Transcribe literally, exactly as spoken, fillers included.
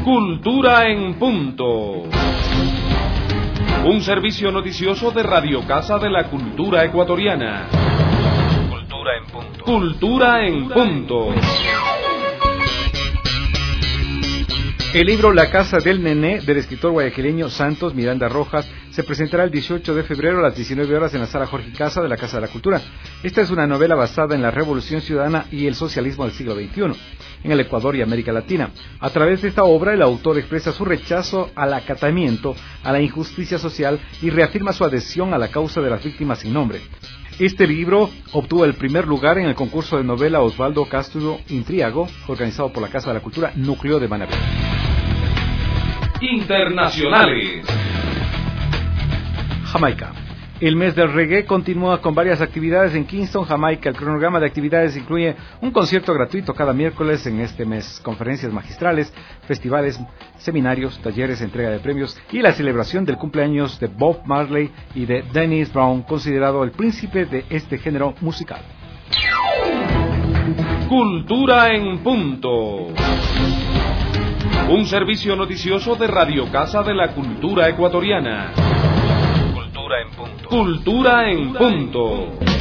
Cultura en punto. Un servicio noticioso de Radio Casa de la Cultura Ecuatoriana. Cultura en punto. Cultura en punto. El libro La Casa del Nené, del escritor guayaquileño Santos Miranda Rojas, se presentará el dieciocho de febrero a las diecinueve horas en la Sala Jorge Casa de la Casa de la Cultura. Esta es una novela basada en la Revolución Ciudadana y el socialismo del siglo veintiuno, en el Ecuador y América Latina. A través de esta obra, el autor expresa su rechazo al acatamiento, a la injusticia social y reafirma su adhesión a la causa de las víctimas sin nombre. Este libro obtuvo el primer lugar en el concurso de novela Osvaldo Castro Intriago, organizado por la Casa de la Cultura Núcleo de Manaví. Internacionales. Jamaica. El mes del reggae continúa con varias actividades en Kingston, Jamaica. El cronograma de actividades incluye un concierto gratuito cada miércoles en este mes, conferencias magistrales, festivales, seminarios, talleres, entrega de premios y la celebración del cumpleaños de Bob Marley y de Dennis Brown, considerado el príncipe de este género musical. Cultura en punto. Un servicio noticioso de Radio Casa de la Cultura Ecuatoriana. Cultura en punto. Cultura en punto.